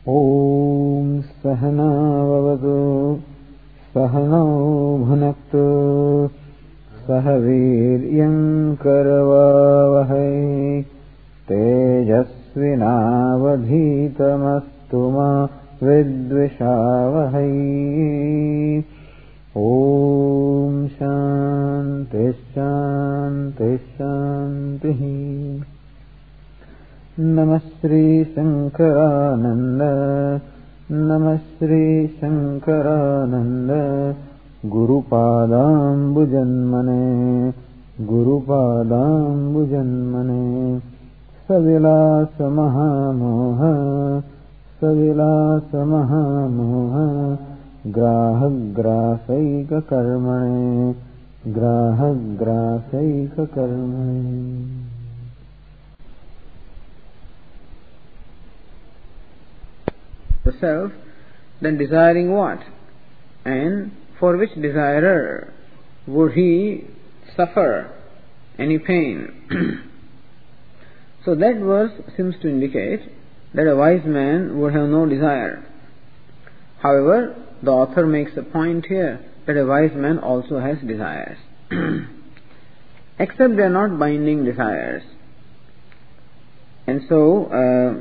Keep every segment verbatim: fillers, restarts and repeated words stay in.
ॐ सहनाववतु सहनौ भुनक्तु सह वीर्यं करवावहै तेजस्विनावधीतमस्तु मा विद्विषावहै। ॐ शान्ति शान्ति शान्तिः। नमः श्री शंकरानंद नमः Shri Shankaranand गुरुपादाम्बुजन्मने गुरुपादाम्बुजन्मने सविलास महामोह सविलास महामोह ग्राहग्रासैक कर्मणे ग्राहग्रासैक कर्मणे। The self, then desiring what? And for which desirer would he suffer any pain? So that verse seems to indicate that a wise man would have no desire. However, the author makes a point here that a wise man also has desires. Except they are not binding desires. And so, uh,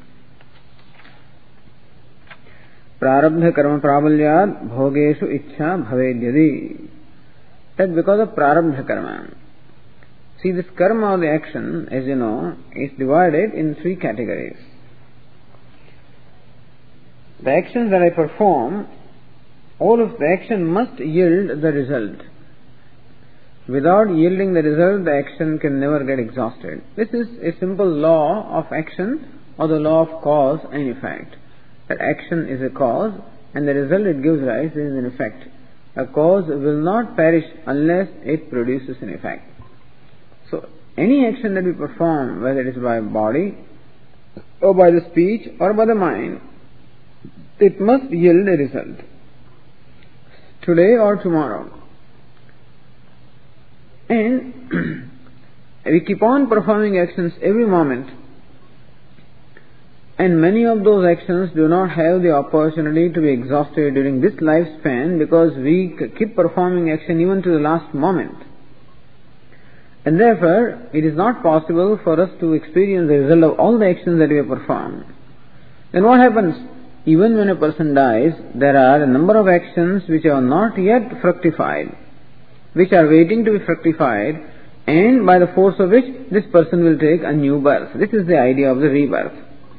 prarabdha karma prabalyad bhogeshu ichha bhavedyadi. That because of prarabdha karma. See, this karma or the action, as you know, is divided in three categories. The actions that I perform, all of the action must yield the result. Without yielding the result, the action can never get exhausted. This is a simple law of action or the law of cause and effect. That action is a cause and the result it gives rise is an effect. A cause will not perish unless it produces an effect. So, any action that we perform, whether it is by body or by the speech or by the mind, it must yield a result. Today or tomorrow. And we keep on performing actions every moment. And many of those actions do not have the opportunity to be exhausted during this lifespan because we keep performing action even to the last moment. And therefore, it is not possible for us to experience the result of all the actions that we have performed. Then what happens? Even when a person dies, there are a number of actions which are not yet fructified, which are waiting to be fructified, and by the force of which this person will take a new birth. This is the idea of the rebirth.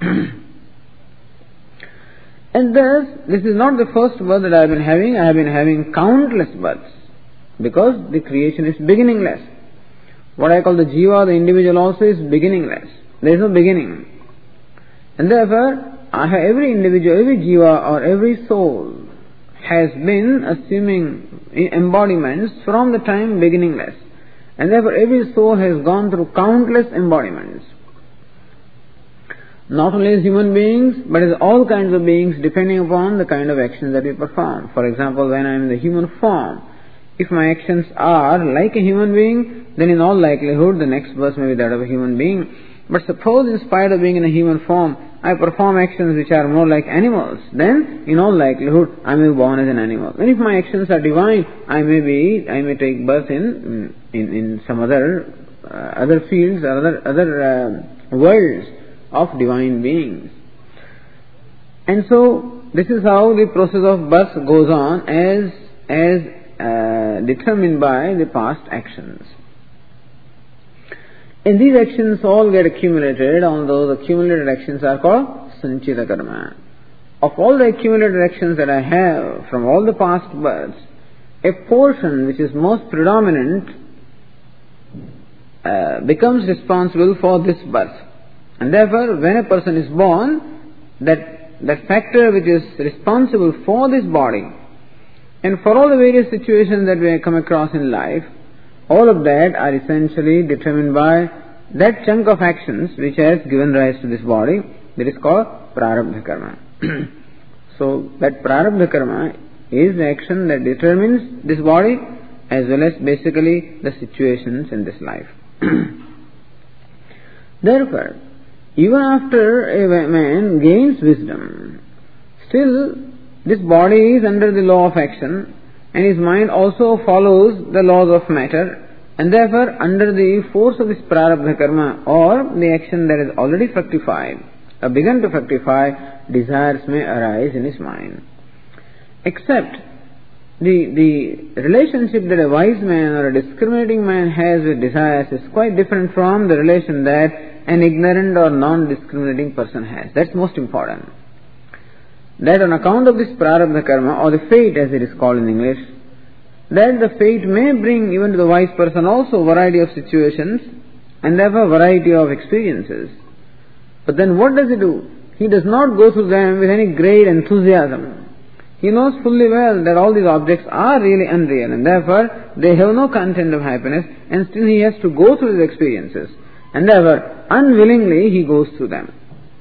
And thus, this is not the first birth that I have been having. I have been having countless births because the creation is beginningless. What I call the jiva, the individual also, is beginningless. There is no beginning. And therefore, I have every individual, every jiva or every soul has been assuming embodiments from the time beginningless. And therefore, every soul has gone through countless embodiments. Not only as human beings, but as all kinds of beings depending upon the kind of actions that we perform. For example, when I am in the human form, if my actions are like a human being, then in all likelihood the next birth may be that of a human being. But suppose in spite of being in a human form, I perform actions which are more like animals, then in all likelihood I may be born as an animal. And if my actions are divine, I may be, I may take birth in in, in some other uh, other fields or other other uh, worlds of divine beings. And so this is how the process of birth goes on as as uh, determined by the past actions. And these actions all get accumulated. All those accumulated actions are called sanchita karma. Of all the accumulated actions that I have from all the past births, a portion which is most predominant uh, becomes responsible for this birth. And therefore, when a person is born, that, that factor which is responsible for this body and for all the various situations that we come across in life, all of that are essentially determined by that chunk of actions which has given rise to this body, that is called prarabdha karma. So that prarabdha karma is the action that determines this body as well as basically the situations in this life. Therefore, even after a man gains wisdom, still this body is under the law of action, and his mind also follows the laws of matter, and therefore under the force of this prarabdha karma or the action that is already fructified, or begun to fructify, desires may arise in his mind. Except the, the relationship that a wise man or a discriminating man has with desires is quite different from the relation that an ignorant or non-discriminating person has. That's most important. That on account of this prarabdha karma, or the fate as it is called in English, that the fate may bring even to the wise person also variety of situations and therefore variety of experiences. But then what does he do? He does not go through them with any great enthusiasm. He knows fully well that all these objects are really unreal, and therefore they have no content of happiness, and still he has to go through these experiences, and therefore unwillingly he goes through them.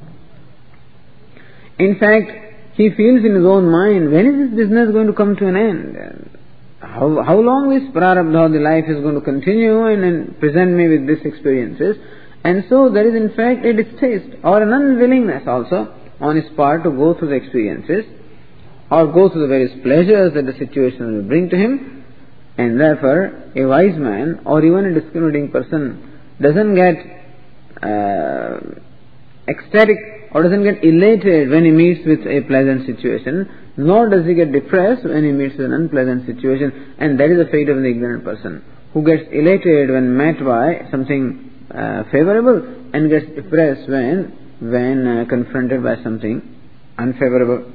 In fact, he feels in his own mind, when is this business going to come to an end? How, how long this prarabdha, the life is going to continue and, and present me with these experiences? And so there is in fact a distaste or an unwillingness also on his part to go through the experiences or go through the various pleasures that the situation will bring to him, and therefore a wise man or even a discriminating person doesn't get uh, ecstatic or doesn't get elated when he meets with a pleasant situation, nor does he get depressed when he meets with an unpleasant situation, and that is the fate of the ignorant person, who gets elated when met by something uh, favorable and gets depressed when, when uh, confronted by something unfavorable.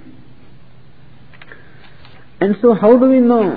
And so how do we know?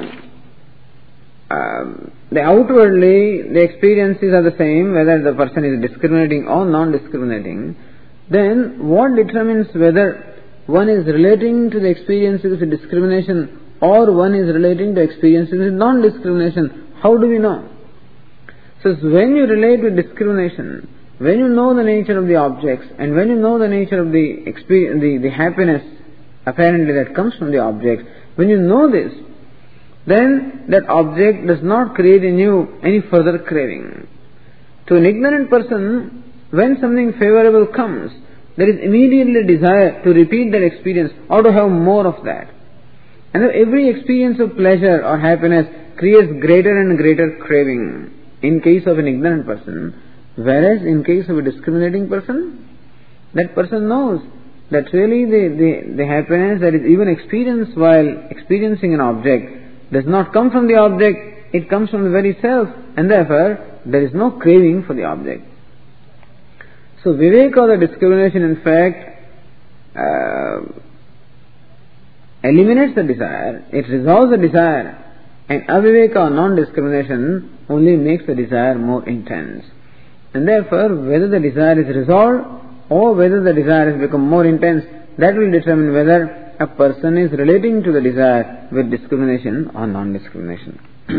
Um, the outwardly, the experiences are the same, whether the person is discriminating or non-discriminating. Then what determines whether one is relating to the experiences with discrimination or one is relating to experiences with non-discrimination? How do we know? So when you relate with discrimination, when you know the nature of the objects and when you know the nature of the experience, the, the happiness apparently that comes from the objects, when you know this, then that object does not create in you any further craving. To an ignorant person, when something favorable comes, there is immediately desire to repeat that experience or to have more of that. And every experience of pleasure or happiness creates greater and greater craving in case of an ignorant person, whereas in case of a discriminating person, that person knows that really the, the, the happiness that is even experienced while experiencing an object does not come from the object, it comes from the very self, and therefore there is no craving for the object. So viveka or the discrimination in fact uh, eliminates the desire, it resolves the desire, and aviveka or non-discrimination only makes the desire more intense. And therefore whether the desire is resolved or whether the desire has become more intense, that will determine whether a person is relating to the desire with discrimination or non-discrimination.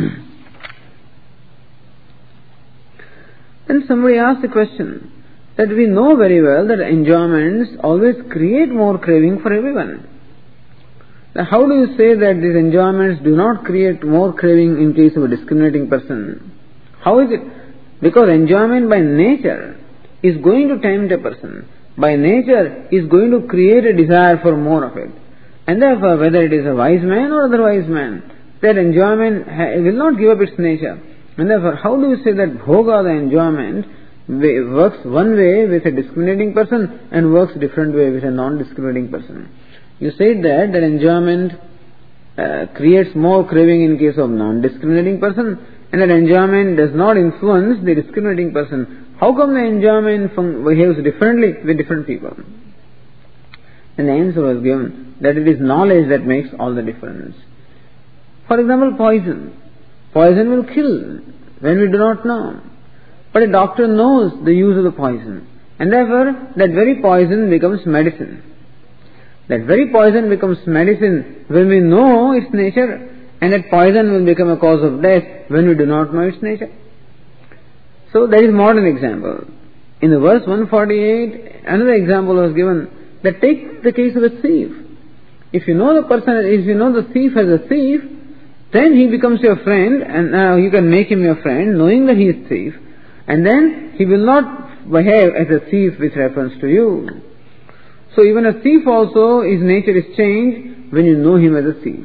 Then somebody asked the question that we know very well that enjoyments always create more craving for everyone. Now how do you say that these enjoyments do not create more craving in case of a discriminating person? How is it? Because enjoyment by nature is going to tempt a person. By nature is going to create a desire for more of it. And therefore whether it is a wise man or otherwise man, that enjoyment will not give up its nature. And therefore how do you say that bhoga, the enjoyment, works one way with a discriminating person and works different way with a non-discriminating person? You said that that enjoyment uh, creates more craving in case of non-discriminating person, and that enjoyment does not influence the discriminating person. How come the enjoyment behaves differently with different people? And the answer was given that it is knowledge that makes all the difference. For example, poison. Poison will kill when we do not know. But a doctor knows the use of the poison, and therefore that very poison becomes medicine. That very poison becomes medicine when we know its nature, and that poison will become a cause of death when we do not know its nature. So that is modern example. In the verse one forty-eight, another example was given, that take the case of a thief. If you know the person, if you know the thief as a thief, then he becomes your friend, and now you can make him your friend, knowing that he is thief, and then he will not behave as a thief with reference to you. So even a thief also, his nature is changed when you know him as a thief.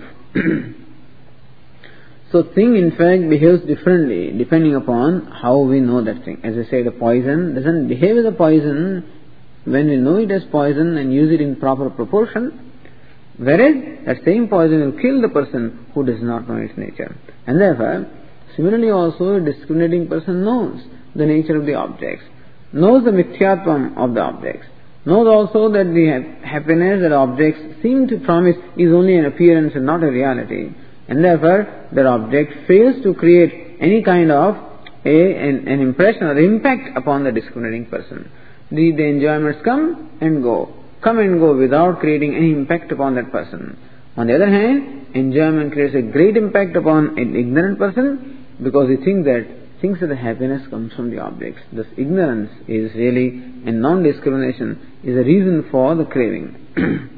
So thing in fact behaves differently depending upon how we know that thing. As I say, the poison doesn't behave as a poison when we know it as poison and use it in proper proportion, whereas that same poison will kill the person who does not know its nature. And therefore, similarly also, a discriminating person knows the nature of the objects, knows the mithyatvam of the objects, knows also that the happiness that objects seem to promise is only an appearance and not a reality. And therefore, that object fails to create any kind of a, an, an impression or impact upon the discriminating person. The, the enjoyments come and go, come and go without creating any impact upon that person. On the other hand, enjoyment creates a great impact upon an ignorant person because he thinks that thinks that the happiness comes from the objects. Thus ignorance is really, and non-discrimination is a reason for the craving.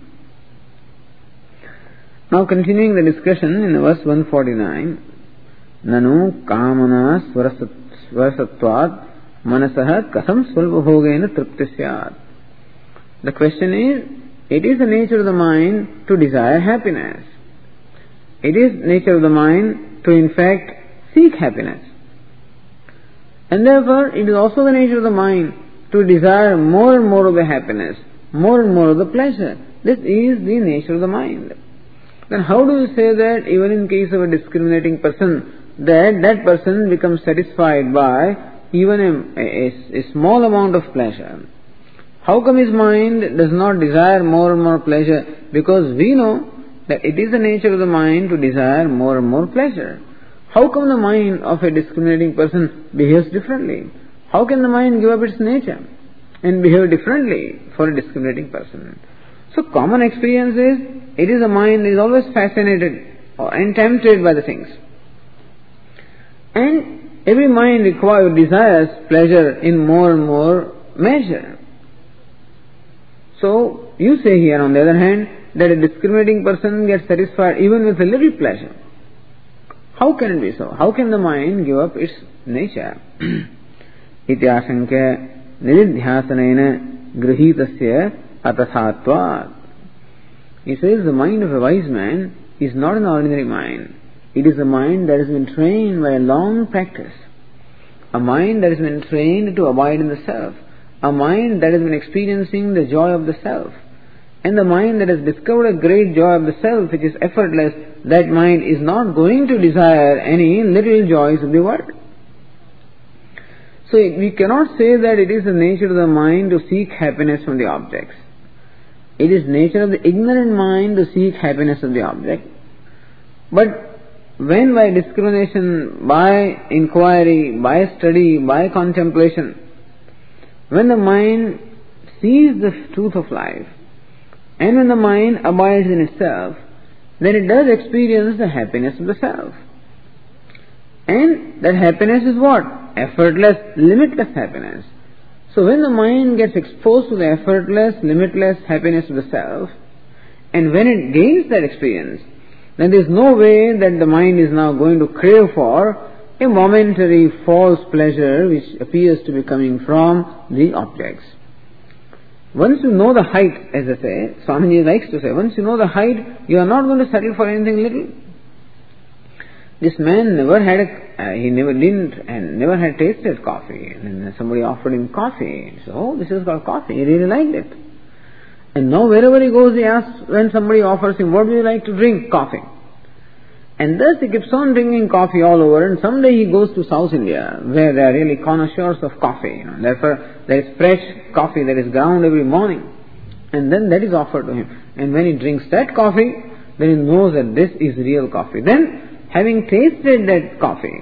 Now continuing the discussion in verse one forty-nine, Nanu kamana swarasatvat manasaha kasam swalpabhogena triptisyat. The question is, it is the nature of the mind to desire happiness. It is nature of the mind to in fact seek happiness. And therefore, it is also the nature of the mind to desire more and more of the happiness, more and more of the pleasure. This is the nature of the mind. Then how do you say that even in case of a discriminating person, that that person becomes satisfied by even a, a, a small amount of pleasure? How come his mind does not desire more and more pleasure? Because we know that it is the nature of the mind to desire more and more pleasure. How come the mind of a discriminating person behaves differently? How can the mind give up its nature and behave differently for a discriminating person? So common experience is, it is a mind that is always fascinated and tempted by the things. And every mind requires, desires pleasure in more and more measure. So you say here on the other hand, that a discriminating person gets satisfied even with a little pleasure. How can it be so? How can the mind give up its nature? Ityasankya nididhyasanena grihitasya atathatvat. He says the mind of a wise man is not an ordinary mind. It is a mind that has been trained by a long practice. A mind that has been trained to abide in the self. A mind that has been experiencing the joy of the self. And the mind that has discovered a great joy of the self, which is effortless, that mind is not going to desire any little joys of the world. So we cannot say that it is the nature of the mind to seek happiness from the objects. It is nature of the ignorant mind to seek happiness of the object. But when by discrimination, by inquiry, by study, by contemplation, when the mind sees the truth of life, and when the mind abides in itself, then it does experience the happiness of the self. And that happiness is what? Effortless, limitless happiness. So when the mind gets exposed to the effortless, limitless happiness of the self, and when it gains that experience, then there is no way that the mind is now going to crave for a momentary false pleasure which appears to be coming from the objects. Once you know the height, as I say, Swamiji likes to say, once you know the height, you are not going to settle for anything little. This man never had a, uh, he never didn't, and never had tasted coffee. And then somebody offered him coffee. He said, oh, this is called coffee. He really liked it. And now wherever he goes, he asks, when somebody offers him, what do you like to drink? Coffee. And thus he keeps on drinking coffee all over, and someday he goes to South India, where they are really connoisseurs of coffee. You know. Therefore, there is fresh coffee that is ground every morning. And then that is offered to him. And when he drinks that coffee, then he knows that this is real coffee. Then, having tasted that coffee,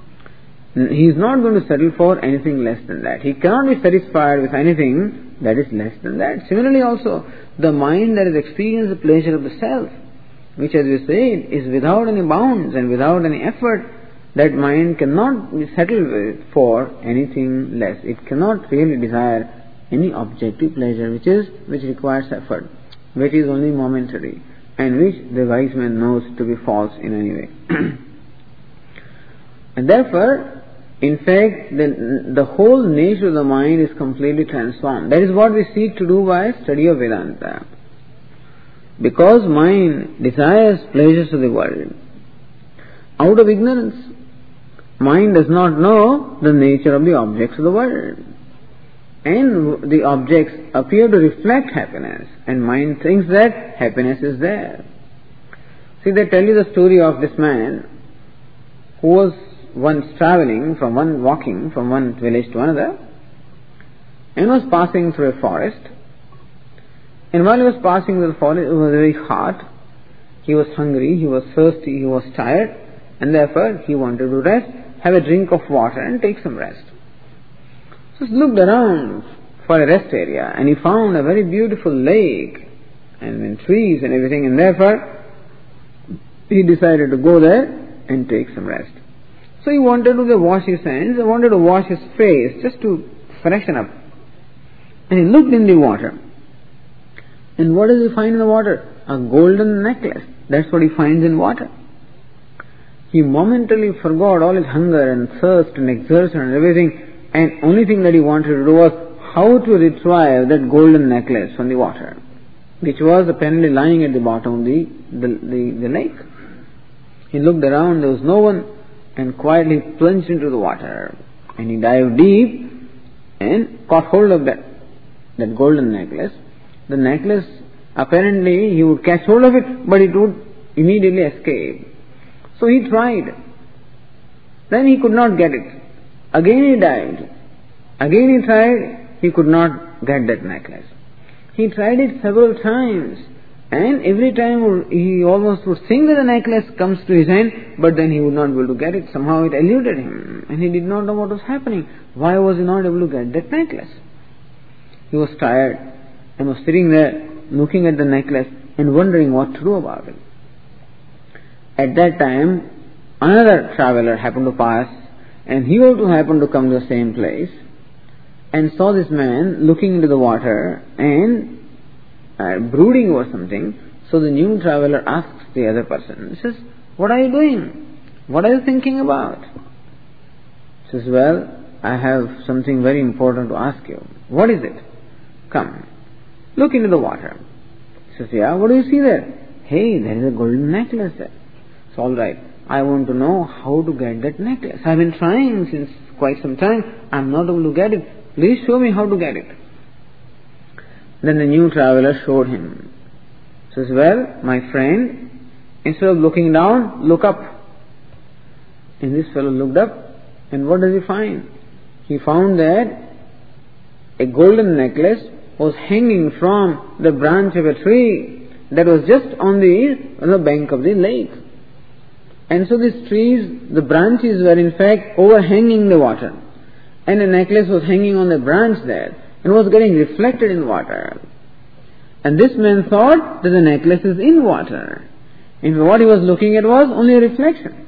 he is not going to settle for anything less than that. He cannot be satisfied with anything that is less than that. Similarly also, the mind that has experienced the pleasure of the self, which as we said is without any bounds and without any effort, that mind cannot be settled for anything less. It cannot really desire any objective pleasure which is which requires effort, which is only momentary, and which the wise man knows to be false in any way. And therefore, In fact, the, the whole nature of the mind is completely transformed. That is what we seek to do by study of Vedanta. Because mind desires pleasures of the world, out of ignorance, mind does not know the nature of the objects of the world. And the objects appear to reflect happiness, and mind thinks that happiness is there. See, they tell you the story of this man who was once traveling from one, walking from one village to another, and was passing through a forest. And while he was passing through the forest, it was very hot. He was hungry, he was thirsty, he was tired, and therefore he wanted to rest, have a drink of water and take some rest. So he looked around for a rest area, and he found a very beautiful lake and then trees and everything, and therefore he decided to go there and take some rest. So he wanted to wash his hands, he wanted to wash his face just to freshen up. And he looked in the water. And what does he find in the water? A golden necklace. That's what he finds in water. He momentarily forgot all his hunger and thirst and exertion and everything, and only thing that he wanted to do was how to retrieve that golden necklace from the water, which was apparently lying at the bottom of the, the, the, the lake. He looked around, there was no one, and quietly plunged into the water. And he dived deep and caught hold of that, that golden necklace. The necklace, apparently he would catch hold of it, but it would immediately escape. So he tried. Then he could not get it. Again he dived. Again he tried. He could not get that necklace. He tried it several times. And every time he almost would think that the necklace comes to his hand, but then he would not be able to get it. Somehow it eluded him. And he did not know what was happening. Why was he not able to get that necklace? He was tired and was sitting there looking at the necklace and wondering what to do about it. At that time, another traveler happened to pass, and he also happened to come to the same place and saw this man looking into the water and uh, brooding over something. So the new traveler asks the other person, he says, "What are you doing? What are you thinking about?" He says, "Well, I have something very important to ask you." "What is it?" "Come, look into the water." He says, "Yeah, what do you see there?" "Hey, there is a golden necklace there." "It's all right. I want to know how to get that necklace. I've been trying since quite some time. I'm not able to get it. Please show me how to get it." Then the new traveler showed him. He says, "Well, my friend, instead of looking down, look up." And this fellow looked up, and what does he find? He found that a golden necklace was hanging from the branch of a tree that was just on the, on the bank of the lake. And so these trees, the branches were in fact overhanging the water. And the necklace was hanging on the branch there and was getting reflected in water. And this man thought that the necklace is in water. And what he was looking at was only a reflection.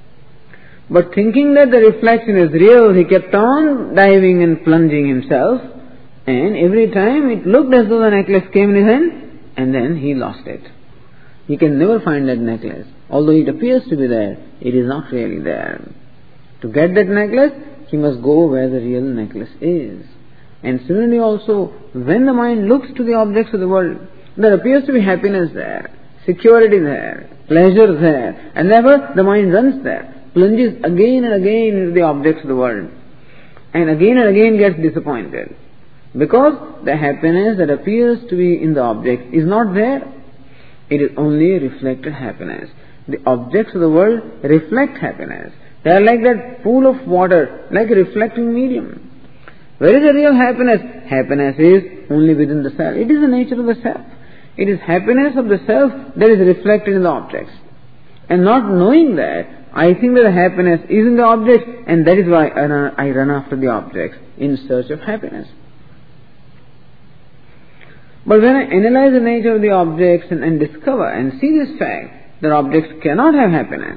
But thinking that the reflection is real, he kept on diving and plunging himself. And every time it looked as though the necklace came in his hand, and then he lost it. He can never find that necklace. Although it appears to be there, it is not really there. To get that necklace, he must go where the real necklace is. And similarly also, when the mind looks to the objects of the world, there appears to be happiness there, security there, pleasure there, and therefore the mind runs there, plunges again and again into the objects of the world, and again and again gets disappointed. Because the happiness that appears to be in the object is not there. It is only reflected happiness. The objects of the world reflect happiness. They are like that pool of water, like a reflecting medium. Where is the real happiness? Happiness is only within the self. It is the nature of the self. It is happiness of the self that is reflected in the objects. And not knowing that, I think that the happiness is in the objects, and that is why I run, I run after the objects in search of happiness. But when I analyze the nature of the objects and, and discover and see this fact that objects cannot have happiness.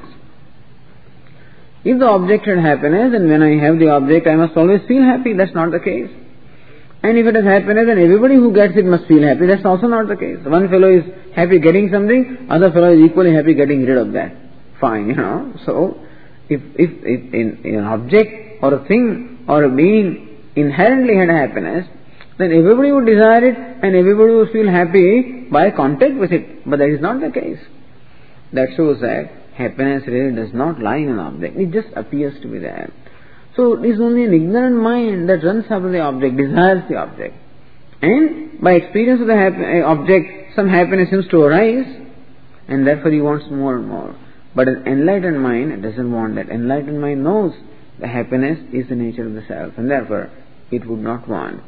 If the object had happiness, then when I have the object I must always feel happy. That's not the case. And if it has happiness, then everybody who gets it must feel happy. That's also not the case. One fellow is happy getting something, other fellow is equally happy getting rid of that. Fine, you know. So, if, if, if in, in an object or a thing or a being inherently had happiness, then everybody would desire it and everybody would feel happy by contact with it. But that is not the case. That shows that happiness really does not lie in an object. It just appears to be there. So it is only an ignorant mind that runs after the object, desires the object. And by experience of the hap- object, some happiness seems to arise, and therefore he wants more and more. But an enlightened mind doesn't want that. Enlightened mind knows the happiness is the nature of the self, and therefore it would not want.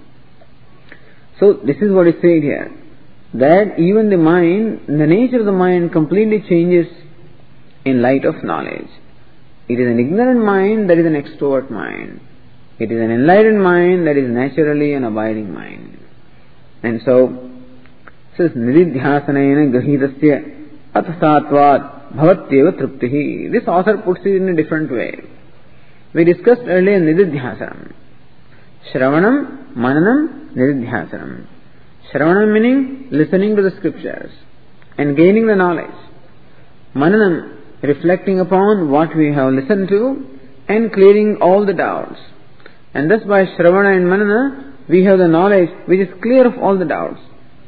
So this is what is said here, that even the mind, the nature of the mind completely changes in light of knowledge. It is an ignorant mind that is an extrovert mind. It is an enlightened mind that is naturally an abiding mind. And so, says nididhyasanena grahitasya atasatvat bhavatyeva truptihi. This author puts it in a different way. We discussed earlier nididhyasanam. Shravanam, mananam, nididhyasanam. Shravanam meaning listening to the scriptures and gaining the knowledge. Mananam, reflecting upon what we have listened to and clearing all the doubts. And thus by Shravana and Manana, we have the knowledge which is clear of all the doubts.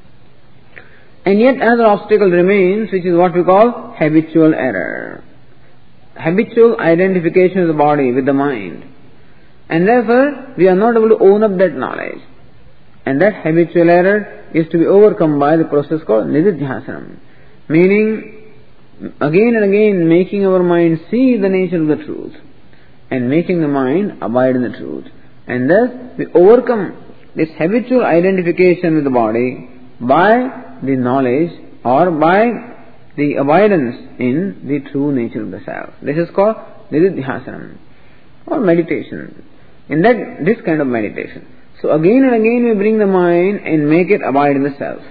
And yet another obstacle remains, which is what we call habitual error. Habitual identification of the body with the mind. And therefore, we are not able to own up that knowledge. And that habitual error is to be overcome by the process called nididhyasanam. Meaning, again and again making our mind see the nature of the truth and making the mind abide in the truth. And thus we overcome this habitual identification with the body by the knowledge or by the abidance in the true nature of the self. This is called nididhyasanam or meditation. In that, this kind of meditation. So again and again we bring the mind and make it abide in the self.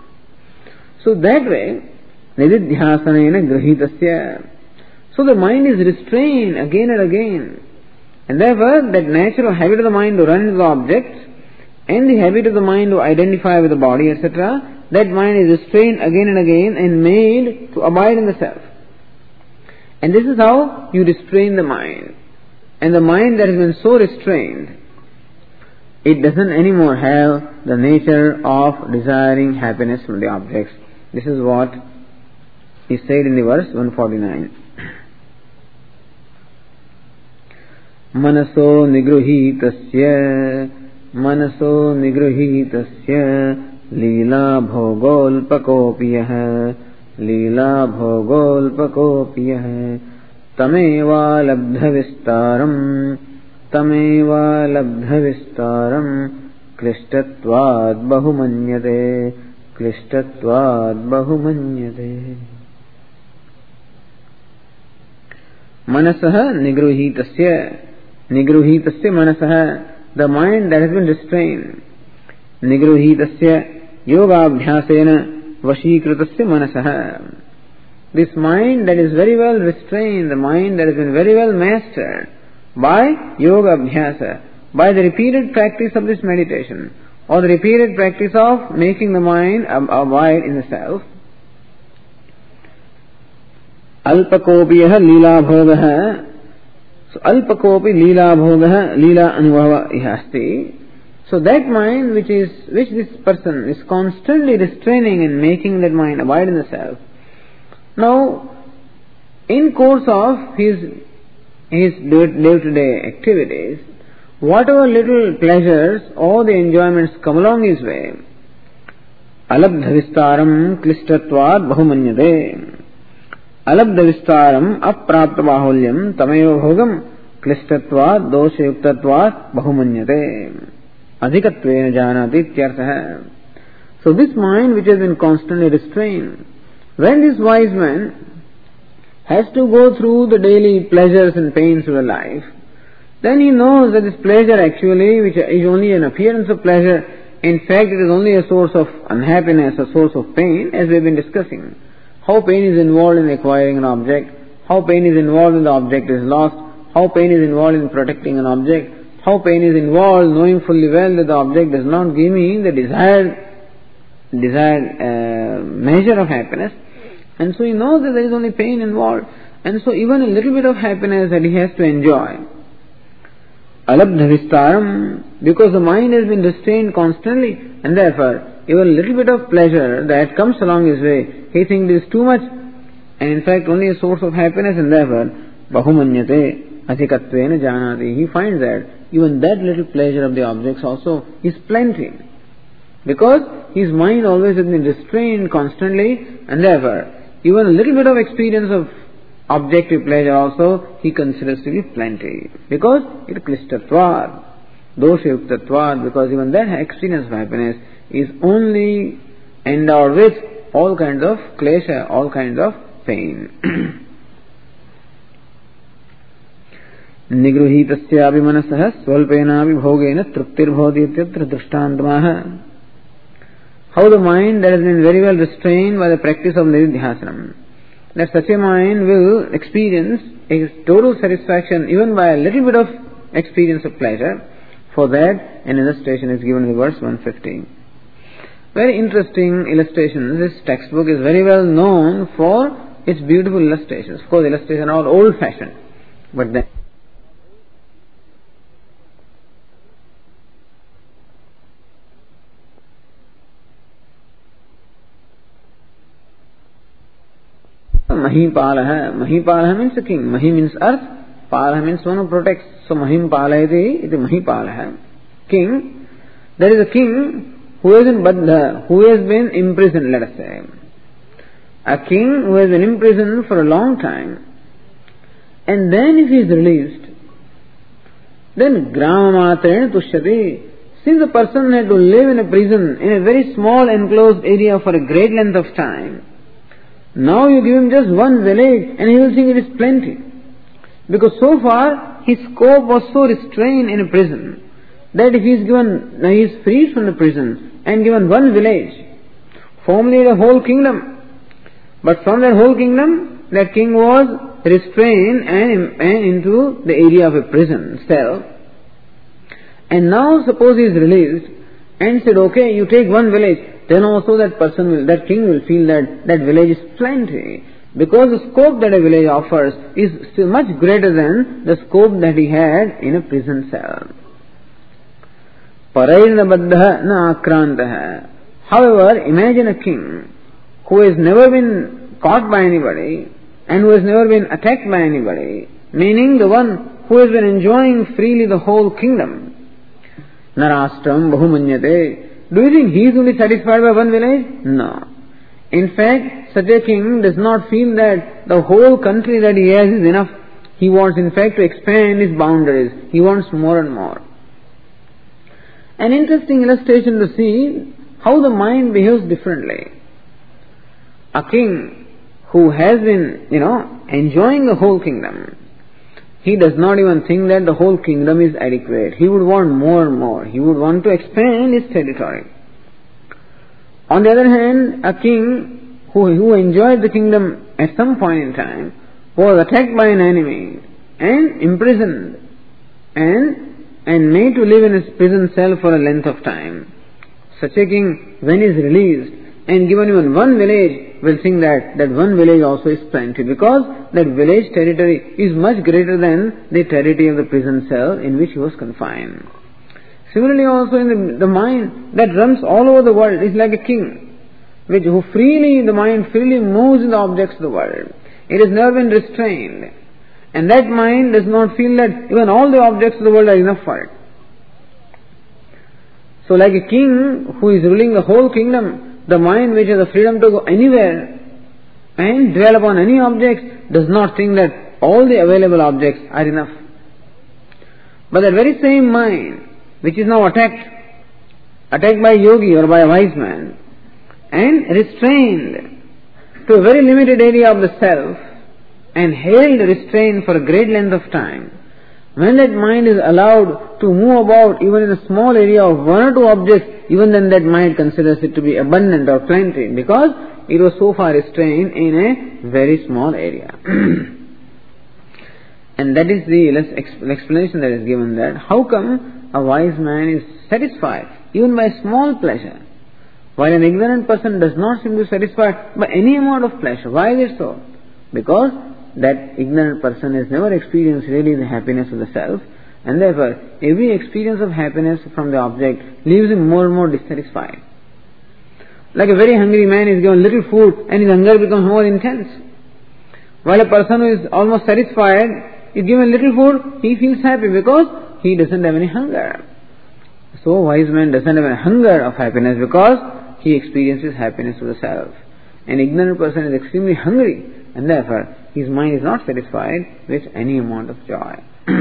So that way, nididhyasanena grahitasya. So the mind is restrained again and again. And therefore, that natural habit of the mind to run into the object and the habit of the mind to identify with the body, et cetera, that mind is restrained again and again and made to abide in the self. And this is how you restrain the mind. And the mind that has been so restrained, it doesn't anymore have the nature of desiring happiness from the objects. This is what is said in the verse one forty-nine. Manaso nigruhitasya manaso nigruhitasya lila bhogolpakopiyah lila bhogolpakopiyah tameva labdha vistaram tameva labdha vistaram klishtatvad bahumanyate klishtatvad bahumanyate. Manasah nigruhitasya. Nigruhitasya manasah. The mind that has been restrained. Nigruhitasya yogabhyasena vashikritasya manasah. This mind that is very well restrained, the mind that has been very well mastered by yoga abhyasa, by the repeated practice of this meditation, or the repeated practice of making the mind abide in the self. Alpakopiyah lila bhogah. So alpakopi lila bhogah lila anubhava ihasti. So that mind which is which this person is constantly restraining and making that mind abide in the self. Now, in course of his his day-to-day activities, whatever little pleasures or the enjoyments come along his way, alabdha vistaram klishtatvad bahumanyate. Alabdha vistaram aprapta bahulyam tameva bhogam klishtatvad doshayuktatvad bahumanyate. Adhikatvena janati ityartha. So this mind which has been constantly restrained, when this wise man has to go through the daily pleasures and pains of the life, then he knows that this pleasure actually, which is only an appearance of pleasure, in fact it is only a source of unhappiness, a source of pain, as we have been discussing. How pain is involved in acquiring an object, how pain is involved when the object is lost, how pain is involved in protecting an object, how pain is involved knowing fully well that the object does not give me the desired, desired uh, measure of happiness. And so he knows that there is only pain involved. And so even a little bit of happiness that he has to enjoy, alabdha vistaram, because the mind has been restrained constantly, and therefore even a little bit of pleasure that comes along his way, he thinks it is too much, and in fact only a source of happiness, and therefore bahumanyate adhikatvena janati. He finds that even that little pleasure of the objects also is plenty, because his mind always has been restrained constantly, and therefore even a little bit of experience of objective pleasure also he considers to be plenty, because it is klistatvad, doshayuktatvad, because even that experience of happiness is only endowed with all kinds of klesha, all kinds of pain. Nigruhitasyapi manasah swalpenapi bhogena truptirbhavati ityatra drishtantamaha. How the mind that has been very well restrained by the practice of nididhyasanam, that such a mind will experience a total satisfaction even by a little bit of experience of pleasure. For that, an illustration is given in the verse one fifteen. Very interesting illustration. This textbook is very well known for its beautiful illustrations. Of course, illustrations are all old-fashioned, but then Mahipalaha. Mahipalaha means a king. Mahi means earth. Palaha means one who protects. So Mahipalahati is Mahipalaha. King. There is a king who is in Baddha, who has been imprisoned, let us say. A king who has been imprisoned for a long time. And then if he is released, then Gramamatren Tushyati. Since the person had to live in a prison, in a very small enclosed area for a great length of time, now you give him just one village and he will think it is plenty. Because so far his scope was so restrained in a prison that if he is given, now he is freed from the prison and given one village, formerly the whole kingdom. But from that whole kingdom, that king was restrained and, and into the area of a prison cell. And now suppose he is released and said, okay, you take one village, then also that person will, that king will feel that that village is plenty, because the scope that a village offers is still much greater than the scope that he had in a prison cell. Parairna baddha na akrantaha. However, imagine a king who has never been caught by anybody and who has never been attacked by anybody, meaning the one who has been enjoying freely the whole kingdom. Narastram bahumanyate. Do you think he is only satisfied by one village? No. In fact, such a king does not feel that the whole country that he has is enough. He wants in fact to expand his boundaries. He wants more and more. An interesting illustration to see how the mind behaves differently. A king who has been, you know, enjoying the whole kingdom, he does not even think that the whole kingdom is adequate. He would want more and more. He would want to expand his territory. On the other hand, a king who, who enjoyed the kingdom at some point in time was attacked by an enemy and imprisoned and, and made to live in his prison cell for a length of time. Such a king, when he is released and given even one village, will think that that one village also is plenty, because that village territory is much greater than the territory of the prison cell in which he was confined. Similarly also in the, the mind that runs all over the world is like a king, which who freely, the mind freely moves in the objects of the world. It has never been restrained. And that mind does not feel that even all the objects of the world are enough for it. So like a king who is ruling the whole kingdom, the mind which has the freedom to go anywhere and dwell upon any object does not think that all the available objects are enough. But that very same mind which is now attacked, attacked by a yogi or by a wise man and restrained to a very limited area of the self and held restrained for a great length of time, when that mind is allowed to move about even in a small area of one or two objects, even then that mind considers it to be abundant or plenty, because it was so far restrained in a very small area. And that is the explanation that is given, that how come a wise man is satisfied even by a small pleasure, while an ignorant person does not seem to be satisfied by any amount of pleasure. Why is it so? Because that ignorant person has never experienced really the happiness of the self, And therefore, every experience of happiness from the object leaves him more and more dissatisfied. Like a very hungry man is given little food and his hunger becomes more intense. While a person who is almost satisfied is given little food, he feels happy because he doesn't have any hunger. So a wise man doesn't have any hunger of happiness because he experiences happiness to the self. An ignorant person is extremely hungry and therefore his mind is not satisfied with any amount of joy.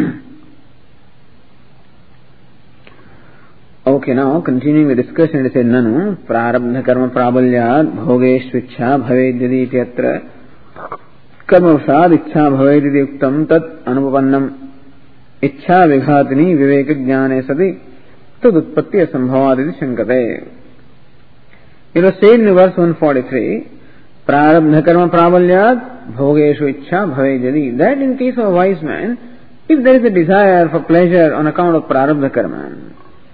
Okay, now continuing the discussion, it says, Nanu prarabdha karma prabalyad bhogeshvichha bhavedyadi ityatra karma vasad ichha bhavedyadi uktam tat anupannam ichha vighatini viveka jnane sati tad utpatti asambhavaditi shankate. It was said in verse one forty-three, prarabdha karma prabalyad bhogeshu ichha bhavedyadi, that in case of a wise man, if there is a desire for pleasure on account of prarabdha karma,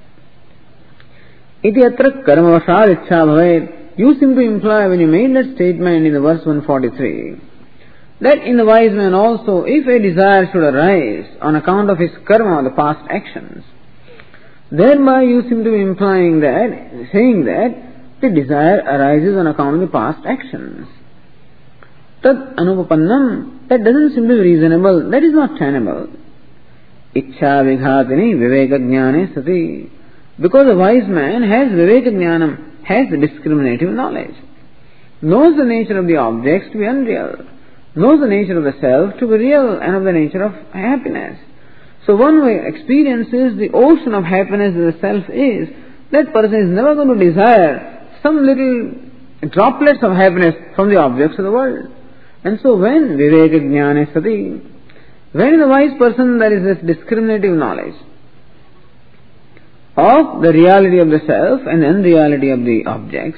iti atra karma vasad ichha bhavet, you seem to imply when you made that statement in the verse one forty-three, that in the wise man also, if a desire should arise on account of his karma, the past actions, thereby you seem to be implying that, saying that the desire arises on account of the past actions. Tad anupannam, that doesn't seem to be reasonable, that is not tenable. Ichha vighatini viveka jnane sati. Because a wise man has viveka jnanam, has discriminative knowledge, knows the nature of the objects to be unreal, knows the nature of the self to be real and of the nature of happiness. So one who experiences the ocean of happiness that the self is, that person is never going to desire some little droplets of happiness from the objects of the world. And so when viveka jnane sati, when in the wise person there is this discriminative knowledge of the reality of the self and unreality of the objects,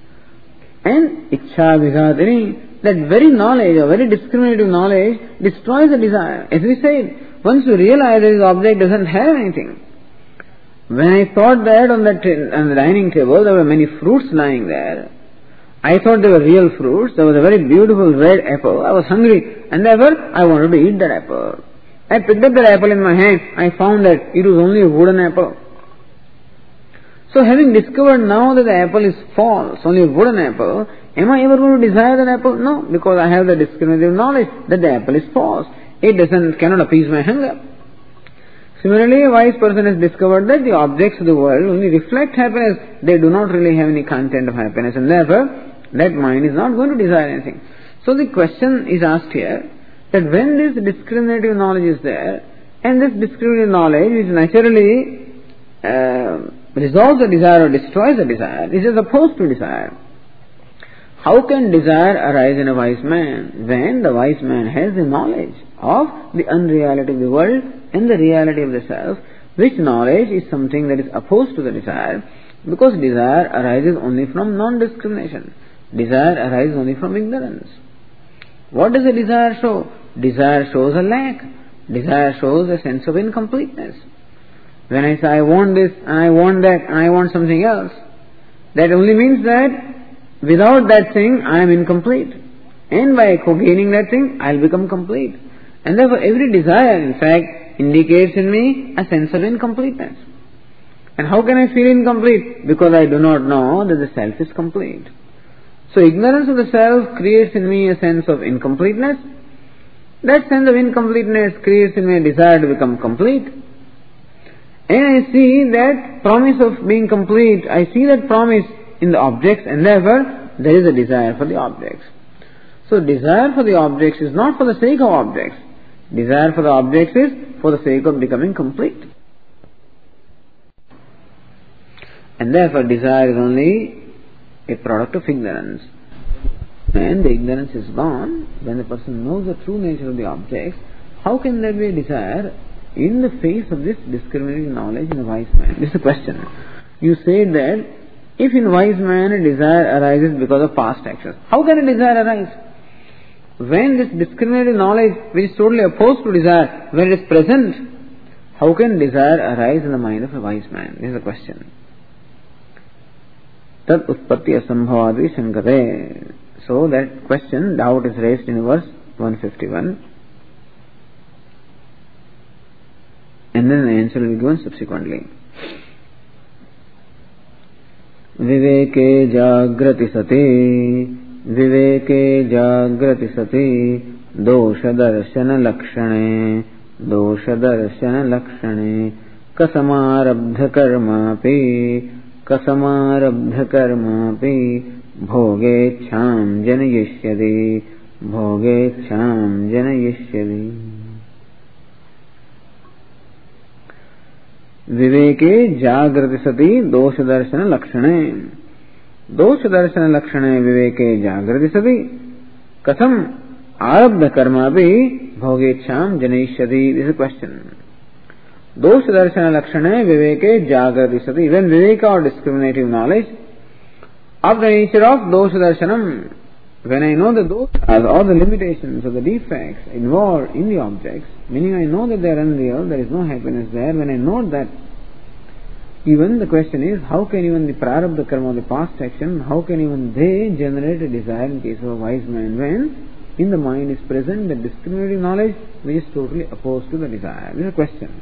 and ichha vighatini, that very knowledge, or very discriminative knowledge, destroys the desire. As we said, once you realize that this object doesn't have anything. When I thought that on, that, on the dining table there were many fruits lying there, I thought they were real fruits. There was a very beautiful red apple. I was hungry and therefore I wanted to eat that apple. I picked up that apple in my hand. I found that it was only a wooden apple. So having discovered now that the apple is false, only a wooden apple, am I ever going to desire that apple? No, because I have the discriminative knowledge that the apple is false. It doesn't, cannot appease my hunger. Similarly, a wise person has discovered that the objects of the world only reflect happiness. They do not really have any content of happiness, and therefore that mind is not going to desire anything. So the question is asked here, that when this discriminative knowledge is there, and this discriminative knowledge is naturally uh, resolves the desire or destroys the desire, this is opposed to desire. How can desire arise in a wise man when the wise man has the knowledge of the unreality of the world and the reality of the self, which knowledge is something that is opposed to the desire, because desire arises only from non-discrimination. Desire arises only from ignorance. What does a desire show? Desire shows a lack. Desire shows a sense of incompleteness. When I say I want this and I want that and I want something else, that only means that without that thing I am incomplete. And by gaining that thing I will become complete. And therefore every desire in fact indicates in me a sense of incompleteness. And how can I feel incomplete? Because I do not know that the self is complete. So ignorance of the self creates in me a sense of incompleteness. That sense of incompleteness creates in me a desire to become complete. And I see that promise of being complete, I see that promise in the objects, and therefore there is a desire for the objects. So desire for the objects is not for the sake of objects. Desire for the objects is for the sake of becoming complete. And therefore desire is only a product of ignorance. When the ignorance is gone, when the person knows the true nature of the objects, how can there be a desire in the face of this discriminating knowledge in a wise man? This is the question. You said that if in a wise man a desire arises because of past actions, how can a desire arise? When this discriminating knowledge, which is totally opposed to desire, when it is present, how can desire arise in the mind of a wise man? This is the question. Tad utpatti asambhavadi shankate. So that question, doubt is raised in verse one fifty-one. And then the answer will be given subsequently. Viveke jagrati sati, viveke jagrati sati, dosha darshana lakshane, dosha darshana lakshane, kasamarabdha karmapi, kasamarabdha karmapi, bhogechham janayishyati, bhogechham janayishyati. Viveke jagrati sati dosha darshana lakshane. Dosha darshana lakshane viveke jagrati sati. Katham arabdha karma bhi bhogechham janayishyati. This is a question. Dosha darshana lakshane viveke jagrati sati. When viveka or discriminative knowledge of the nature of dosha darshanam, when I know the doshas or the limitations or the defects involved in the objects, meaning I know that they are unreal, there is no happiness there, when I know that, even the question is, how can even the prarabdha karma, the past action, how can even they generate a desire in case of a wise man when in the mind is present the discriminating knowledge which is totally opposed to the desire? This is a question.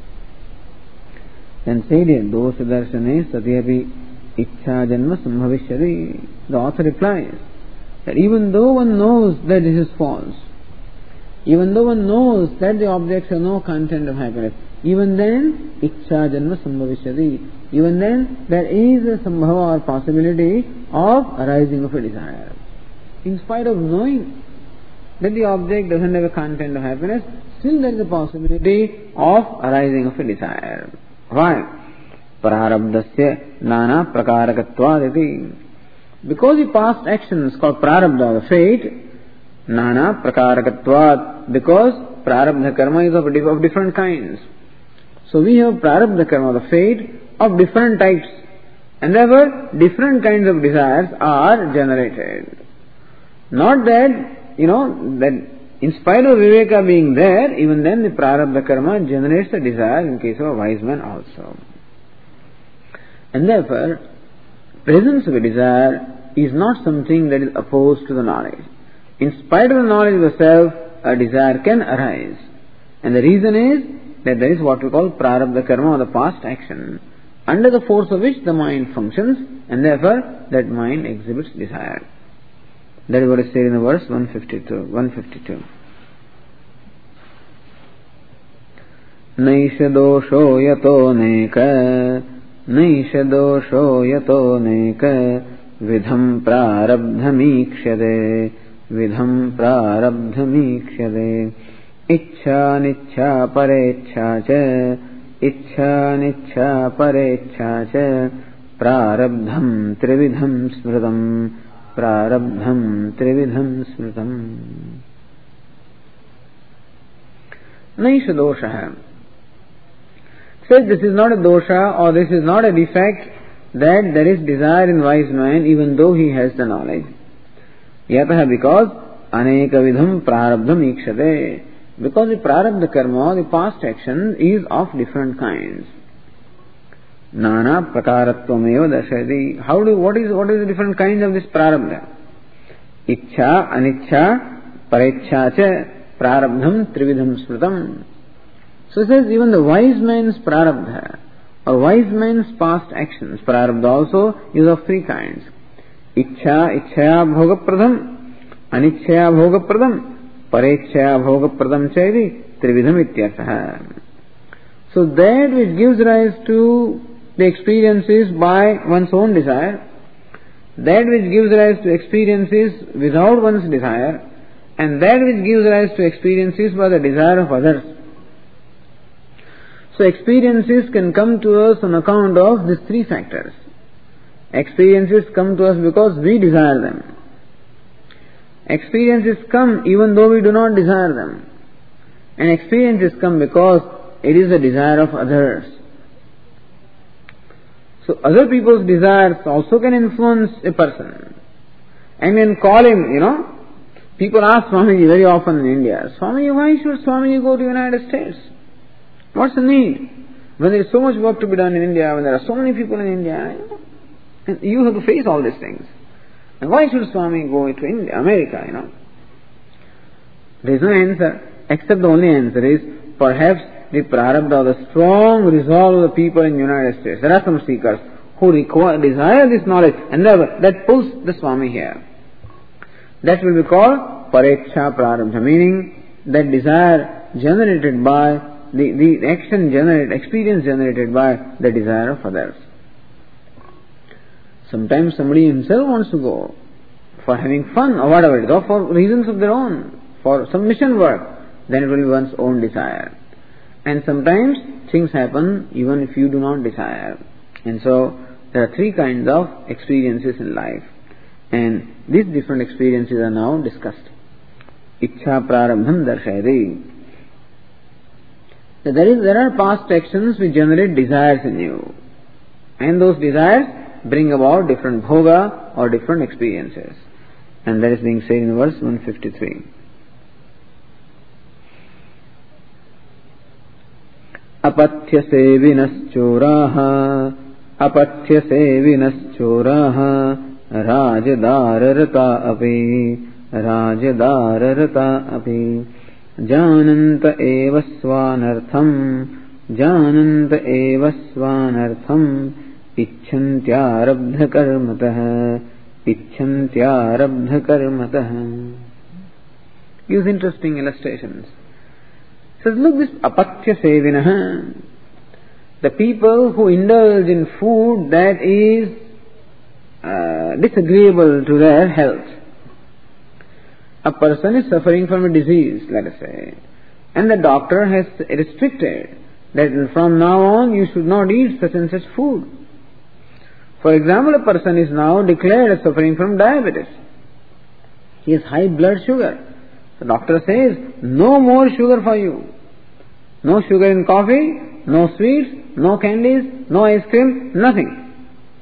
Then said here, dosha darshane satyapi ichha janma sambhavishyati. The author replies that even though one knows that this is false, even though one knows that the objects have no content of happiness, even then, ichha janma sambhavishyati, even then there is a sambhava or possibility of arising of a desire. In spite of knowing that the object doesn't have a content of happiness, still there is a possibility of arising of a desire. Why? Prarabdasya nana prakarakatvad. Because the past actions called prarabdha, the fate, nana prakarakatvad, because prarabdha karma is of, of different kinds. So we have prarabdha karma, the fate of different types, and therefore different kinds of desires are generated. Not that, you know, that in spite of viveka being there, even then the prarabdha karma generates a desire in case of a wise man also. And therefore, presence of a desire is not something that is opposed to the knowledge. In spite of the knowledge of the self, a desire can arise. And the reason is that there is what we call prarabdha karma, or the past action, under the force of which the mind functions, and therefore that mind exhibits desire. That is what is said in the verse one fifty-two. one fifty-two. Naisha dosho yato neka, naisha dosho yato neka, vidham prarabdhamikshade, vidham prarabdhamikshade, ichha nichha parecha cha, ichha nichha parecha cha, prarabdham trividham smritam, prarabdham trividham smritam. Naisha dosha. So this is not a dosha, or this is not a defect, that there is desire in wise man even though he has the knowledge. Yataha, because aneka vidham prarabdham ikshate, because the prarabdha karma, the past action, is of different kinds. Nana prakarattvameva darshayati. How do, what is, what is the different kinds of this prarabdha? Ichha, anichha, parecha cha, prarabdham trividham smritam. So it says even the wise man's prarabdha, or wise man's past actions, prarabdha also is of three kinds. Ichha, ichhaya bhogapradam, anichhaya bhogapradam, parechhaya bhogapradam chaiti, trividham ityartha. So that which gives rise to the experiences by one's own desire, that which gives rise to experiences without one's desire, and that which gives rise to experiences by the desire of others. So experiences can come to us on account of these three factors. Experiences come to us because we desire them. Experiences come even though we do not desire them. And experiences come because it is the desire of others. So other people's desires also can influence a person. And then call him, you know, people ask Swamiji very often in India, Swamiji, why should Swamiji go to the United States? What's the need? When there is so much work to be done in India, when there are so many people in India, and you have to face all these things. And why should Swami go to India, America, you know? There is no answer, except the only answer is, perhaps the prarabdha, the strong resolve of the people in the United States. There are some seekers who require, desire this knowledge, and that, that pulls the Swami here. That will be called pareksha prarabdha, meaning that desire generated by the, the action generated, experience generated by the desire of others. Sometimes somebody himself wants to go for having fun or whatever it is, or for reasons of their own, for some mission work, then it will be one's own desire. And sometimes things happen even if you do not desire. And so there are three kinds of experiences in life. And these different experiences are now discussed. Ichha prarabdham darshayati. There is, there are past actions which generate desires in you. And those desires bring about different bhoga or different experiences. And that is being said in verse one fifty-three. Apatya sevinas choraha, apatya sevinas choraha, rajadararata api, rajadararata api, jananta eva svanartham, jananta eva svanartham, ichhantyarabdha karmatah, ichhantyarabdha karmatah. Use interesting illustrations. Says, look, this apatya sevinah, the people who indulge in food that is uh, disagreeable to their health. A person is suffering from a disease, let us say, and the doctor has restricted that from now on you should not eat such and such food. For example, a person is now declared as suffering from diabetes. He has high blood sugar. The doctor says, no more sugar for you. No sugar in coffee, no sweets, no candies, no ice cream, nothing.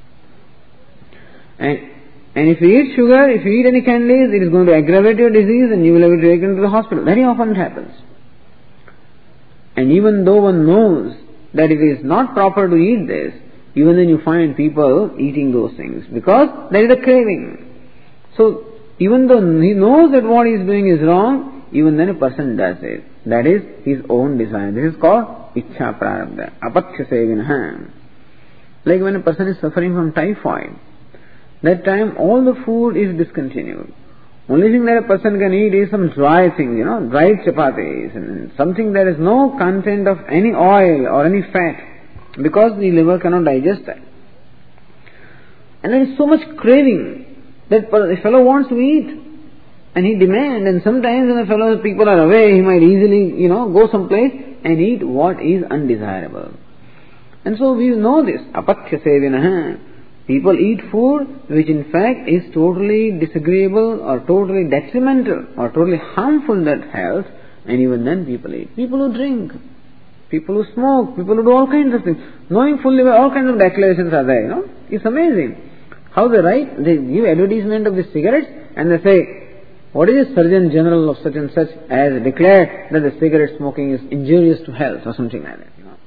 And, and if you eat sugar, if you eat any candies, it is going to aggravate your disease and you will have to be taken to the hospital. Very often it happens. And even though one knows that it is not proper to eat this, even then you find people eating those things because there is a craving. So, even though he knows that what he is doing is wrong, even then a person does it. That is his own desire. This is called ichha prarabdha, apatya sevinah. Like when a person is suffering from typhoid, that time all the food is discontinued. Only thing that a person can eat is some dry things, you know, dried chapatis and something that has no content of any oil or any fat, because the liver cannot digest that. And there is so much craving that the fellow wants to eat, and he demands, and sometimes when the fellow people are away, he might easily, you know, go someplace and eat what is undesirable. And so we know this, apatya sevinah. People eat food which in fact is totally disagreeable or totally detrimental or totally harmful to that health, and even then people eat. People who drink, people who smoke, people who do all kinds of things, knowing fully well all kinds of declarations are there, you know. It's amazing how they write, they give advertisement of the cigarettes and they say, what is the Surgeon General of such and such has declared that the cigarette smoking is injurious to health or something like that, you know.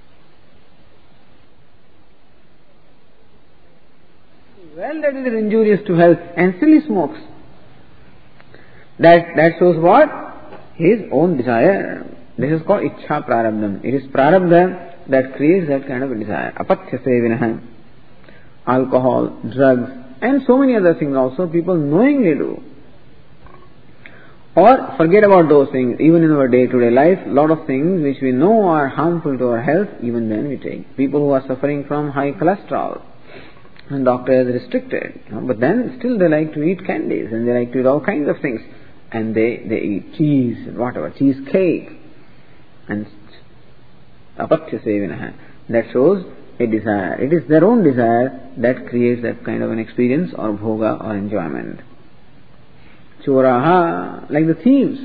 Well, that it is injurious to health and still he smokes. That, that shows what? His own desire. This is called ichha prarabdham. It is prarabdha that creates that kind of a desire. Apatya sevinah. Alcohol, drugs, and so many other things also people knowingly do. Or forget about those things. Even in our day-to-day life, a lot of things which we know are harmful to our health, even then we take. People who are suffering from high cholesterol, and doctor has restricted, you know, but then still they like to eat candies and they like to eat all kinds of things, and they, they eat cheese and whatever, cheesecake, and apatya sevinah. That shows a desire. It is their own desire that creates that kind of an experience or bhoga or enjoyment. Choraha, like the thieves.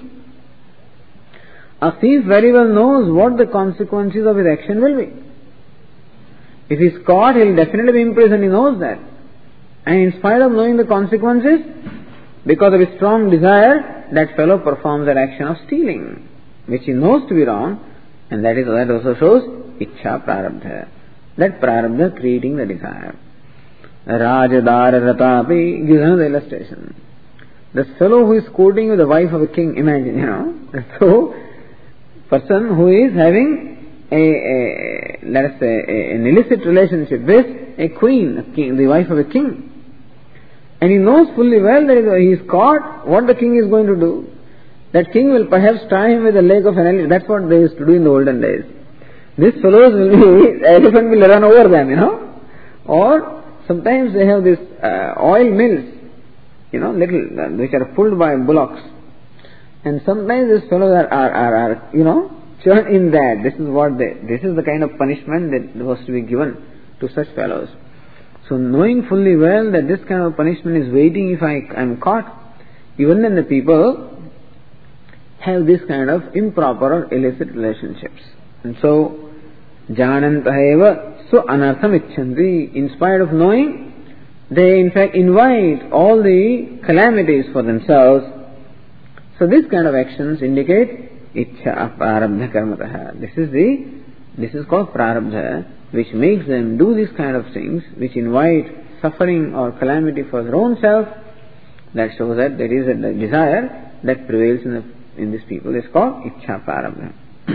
A thief very well knows what the consequences of his action will be. If he is caught, he will definitely be imprisoned, he knows that. And in spite of knowing the consequences, because of his strong desire, that fellow performs that action of stealing, which he knows to be wrong, and that is that also shows ichha prarabdha. That prarabdha creating the desire. Rajadara ratapi gives another illustration. The fellow who is courting with the wife of a king, imagine, you know. So, person who is having a, a let us say, a, an illicit relationship with a queen, a king, the wife of a king. And he knows fully well that he is caught, what the king is going to do. That king will perhaps tie him with a leg of an elephant. That's what they used to do in the olden days. These fellows will be, the elephant will run over them, you know. Or sometimes they have these uh, oil mills, you know, little, uh, which are pulled by bullocks. And sometimes these fellows are, are, are, are you know, churned in that. This is what they, this is the kind of punishment that was to be given to such fellows. So knowing fully well that this kind of punishment is waiting if I am caught, even then the people have this kind of improper or illicit relationships. And so, janantah eva so anartham icchanti. In spite of knowing, they in fact invite all the calamities for themselves. So this kind of actions indicate ichha prarabdha karmatah. This is the, this is called prarabdha, which makes them do these kind of things, which invite suffering or calamity for their own self. That shows that there is a desire that prevails in the in these people. It's called ichha prarabdha.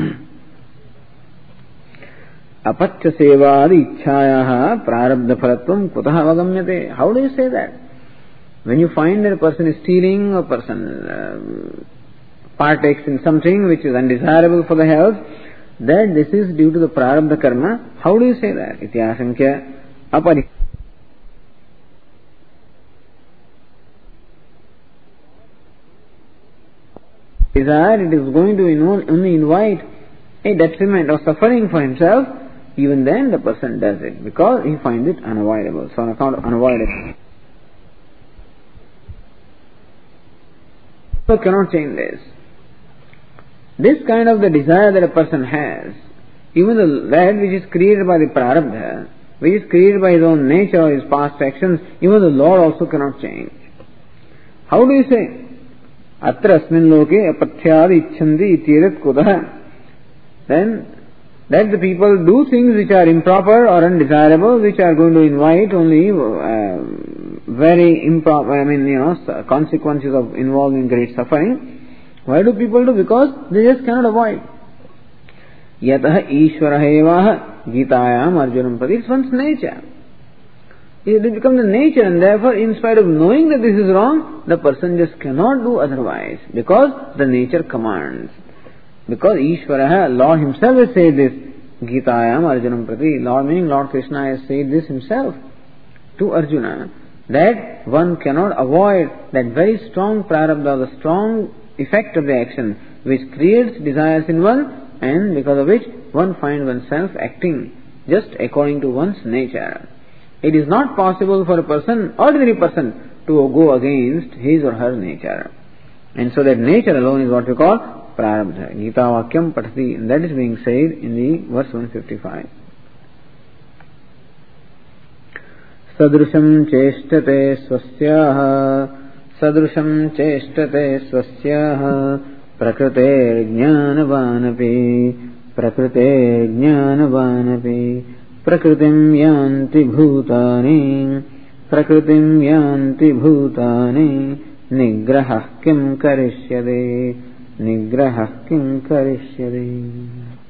Apatya sevādi ichhāyaha prarabdha phalatvam kutah avagamyate. How do you say that? When you find that a person is stealing, a person uh, partakes in something which is undesirable for the health, that this is due to the prarabdha karma, how do you say that? Ityasankya apari. Desire, it is going to only invite a detriment or suffering for himself, even then the person does it because he finds it unavoidable. So on account of unavoidable, so cannot change this. This kind of the desire that a person has, even the that which is created by the prarabdha, which is created by his own nature or his past actions, even the Lord also cannot change. How do you say? Atra asmin loke apathyādi icchanti ityedat kudah. Then, that the people do things which are improper or undesirable, which are going to invite only uh, very improper, I mean, you know, consequences of involving great suffering. Why do people do? Because they just cannot avoid. Yatah Ishvara evaha Gitayam Arjunam Prati. It's one's nature. It becomes the nature, and therefore, in spite of knowing that this is wrong, the person just cannot do otherwise, because the nature commands. Because Ishvara, Lord Himself has said this, Gitayam Arjunam Prati. Lord meaning Lord Krishna has said this Himself to Arjuna, that one cannot avoid that very strong prarabdha, the strong effect of the action, which creates desires in one, and because of which one finds oneself acting just according to one's nature. It is not possible for a person, ordinary person, to go against his or her nature. And so that nature alone is what we call prarabdha. Gita Vakyam Patati, and that is being said in the verse one fifty-five. Sadrusham cheshtate swasyaha Sadrusham cheshtate swasyaha Prakrite jnanavanapi Prakrite jnanavanapi Prakritim yanti bhutani Prakritim yanti bhutani Nigrahah kim karishyade Nigrahah kim karishyade.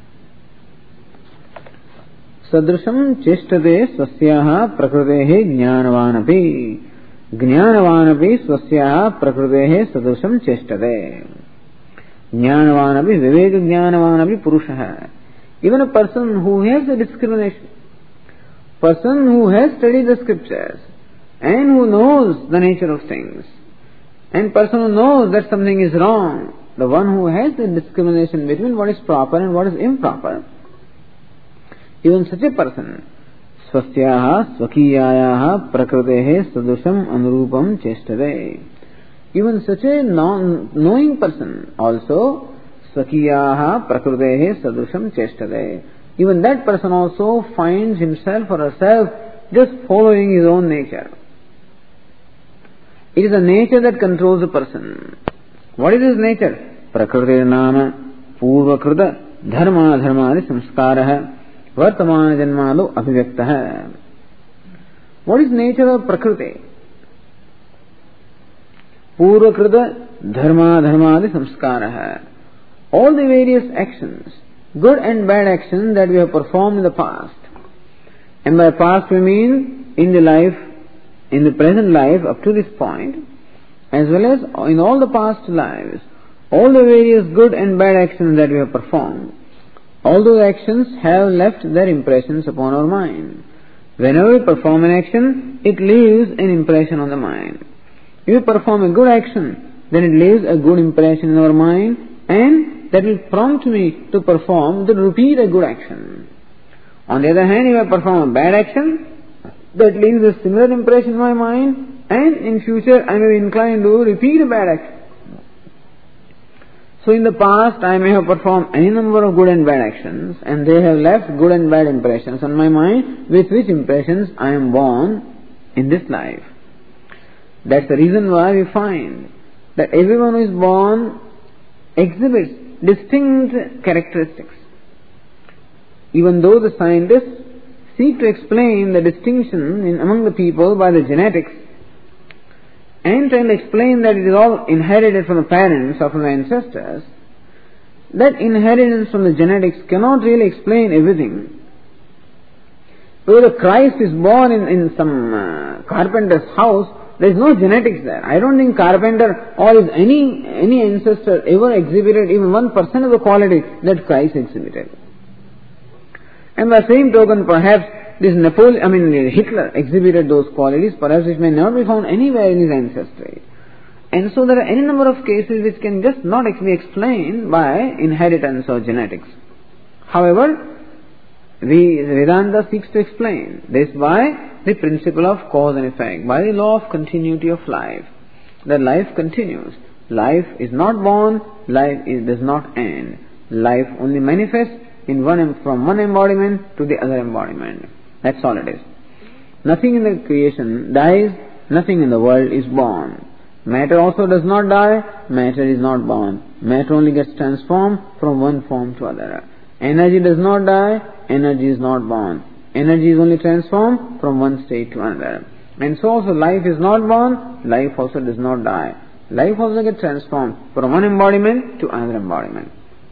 Sadrusham cheshtate swasyaha Prakritehe jnanavanapi Jnanavanapi swasyaha Prakritehe sadrusham cheshtate. Jnanavanapi viveka jnanavanapi purushaha. Even a person who has a discrimination, person who has studied the scriptures and who knows the nature of things, and person who knows that something is wrong, the one who has the discrimination between what is proper and what is improper, even such a person, swasyaha swakiyayaha prakritehe sadusham anurupam cheshtate. Even such a non knowing person also, swakiyaha prakritehe sadusham cheshtate. Even that person also finds himself or herself just following his own nature. It is a nature that controls the person. What is his nature? Prakriti nama purvakrita dharma dharmadi samskaraha vartamana janmado abhivyaktaha. What is nature of Prakriti? Purvakrita dharma dharmadi samskaraha. all the various actions, good and bad actions that we have performed in the past. And by past we mean in the life, in the present life up to this point, as well as in all the past lives, all the various good and bad actions that we have performed, all those actions have left their impressions upon our mind. Whenever we perform an action, it leaves an impression on the mind. If we perform a good action, then it leaves a good impression in our mind, and that will prompt me to perform, to repeat a good action. On the other hand, if I perform a bad action, that leaves a similar impression in my mind, and in future I may be inclined to repeat a bad action. So in the past I may have performed any number of good and bad actions, and they have left good and bad impressions on my mind, with which impressions I am born in this life. That's the reason why we find that everyone who is born exhibits distinct characteristics. Even though the scientists seek to explain the distinction in among the people by the genetics, and trying to explain that it is all inherited from the parents or from the ancestors, that inheritance from the genetics cannot really explain everything. Whether Christ is born in, in some uh, carpenter's house, there is no genetics there. I don't think carpenter or is any any ancestor ever exhibited even one percent of the quality that Christ exhibited. And by the same token, perhaps this Napoleon, I mean Hitler exhibited those qualities, perhaps which may not be found anywhere in his ancestry. And so there are any number of cases which can just not be explained by inheritance or genetics. However, the Vedanta seeks to explain this by the principle of cause and effect, by the law of continuity of life. That life continues. Life is not born, life is, does not end. Life only manifests in one, from one embodiment to the other embodiment. That's all it is. Nothing in the creation dies, nothing in the world is born. Matter also does not die, matter is not born. Matter only gets transformed from one form to another. Energy does not die, energy is not born. Energy is only transformed from one state to another. And so also life is not born, life also does not die. Life also gets transformed from one embodiment to another embodiment.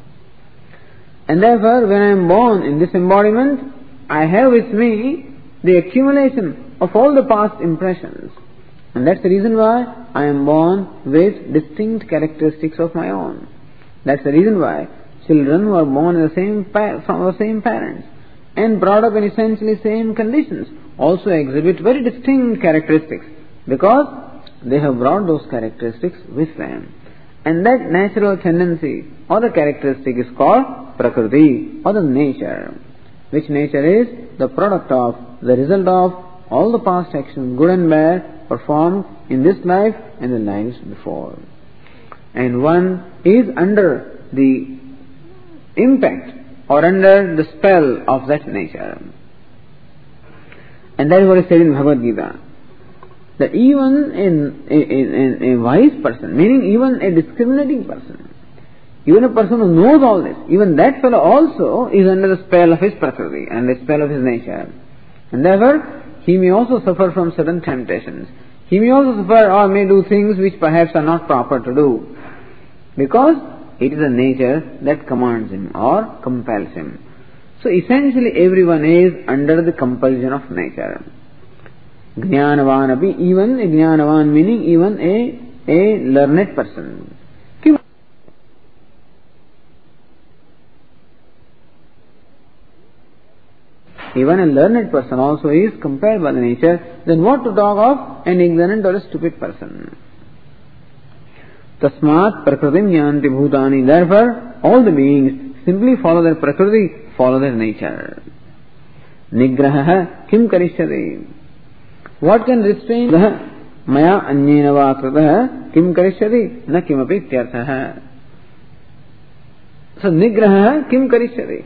And therefore, when I am born in this embodiment, I have with me the accumulation of all the past impressions. And that's the reason why I am born with distinct characteristics of my own. That's the reason why children who are born in the same pa- from the same parents and brought up in essentially same conditions also exhibit very distinct characteristics, because they have brought those characteristics with them. And that natural tendency or the characteristic is called Prakriti or the nature, which nature is the product of, the result of all the past actions, good and bad, performed in this life and the lives before. And one is under the impact or under the spell of that nature. And that is what is said in Bhagavad Gita. That even in a, a, a wise person, meaning even a discriminating person, even a person who knows all this, even that fellow also is under the spell of his Prakriti and the spell of his nature. And therefore, he may also suffer from certain temptations. He may also suffer or may do things which perhaps are not proper to do, because it is a nature that commands him or compels him. So essentially everyone is under the compulsion of nature. Jnanavan api, even a Jnanavan meaning even a, a learned person. Even a learned person also is compelled by the nature, then what to talk of an ignorant or a stupid person? Tasmat prakritim yanti bhutani. Therefore, all the beings simply follow their prakriti, follow their nature. Nigraha kim karishyati. What can restrain? Maya anyena va kritaha kim karishyati na kimapi tyarthaha. So nigraha kim karishyati.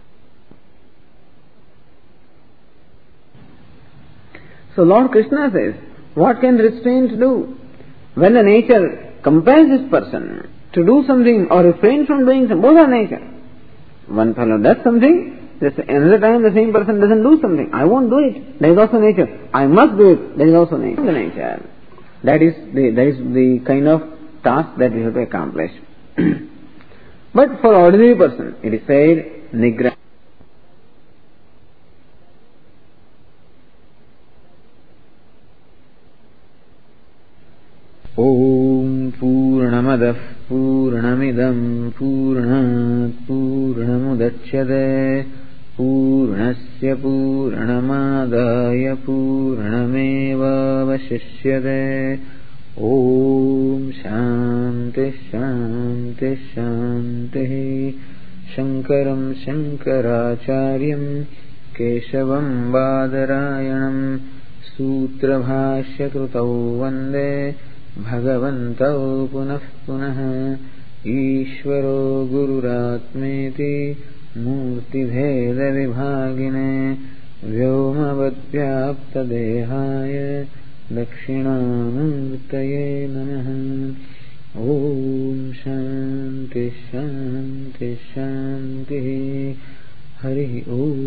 So Lord Krishna says, what can restraint do? When the nature compels this person to do something or refrain from doing something, both are nature. One fellow does something, another time the same person doesn't do something. I won't do it. That is also nature. I must do it. That is also nature. The nature. That is the, that is the kind of task that we have to accomplish. But for ordinary person, it is said, Nigra. Om Purnamadah Purnamidam Purnat Purnamudachyate Purnasya Purnamadaya Purnameva Vashishyate. Om Shanti Shanti Shanti. Shankaram Shankaracharyam Keshavam Badarayanam Sutra Bhashya Krutau Vande Bhagavantau Punah Punah. Ishvaro Gururatmeti Murti Bheda Vibhagine Vyomavadvyapta Dehaya Dakshinamurtaye Namaha. Om Shanti Shanti Shanti. Hari Om.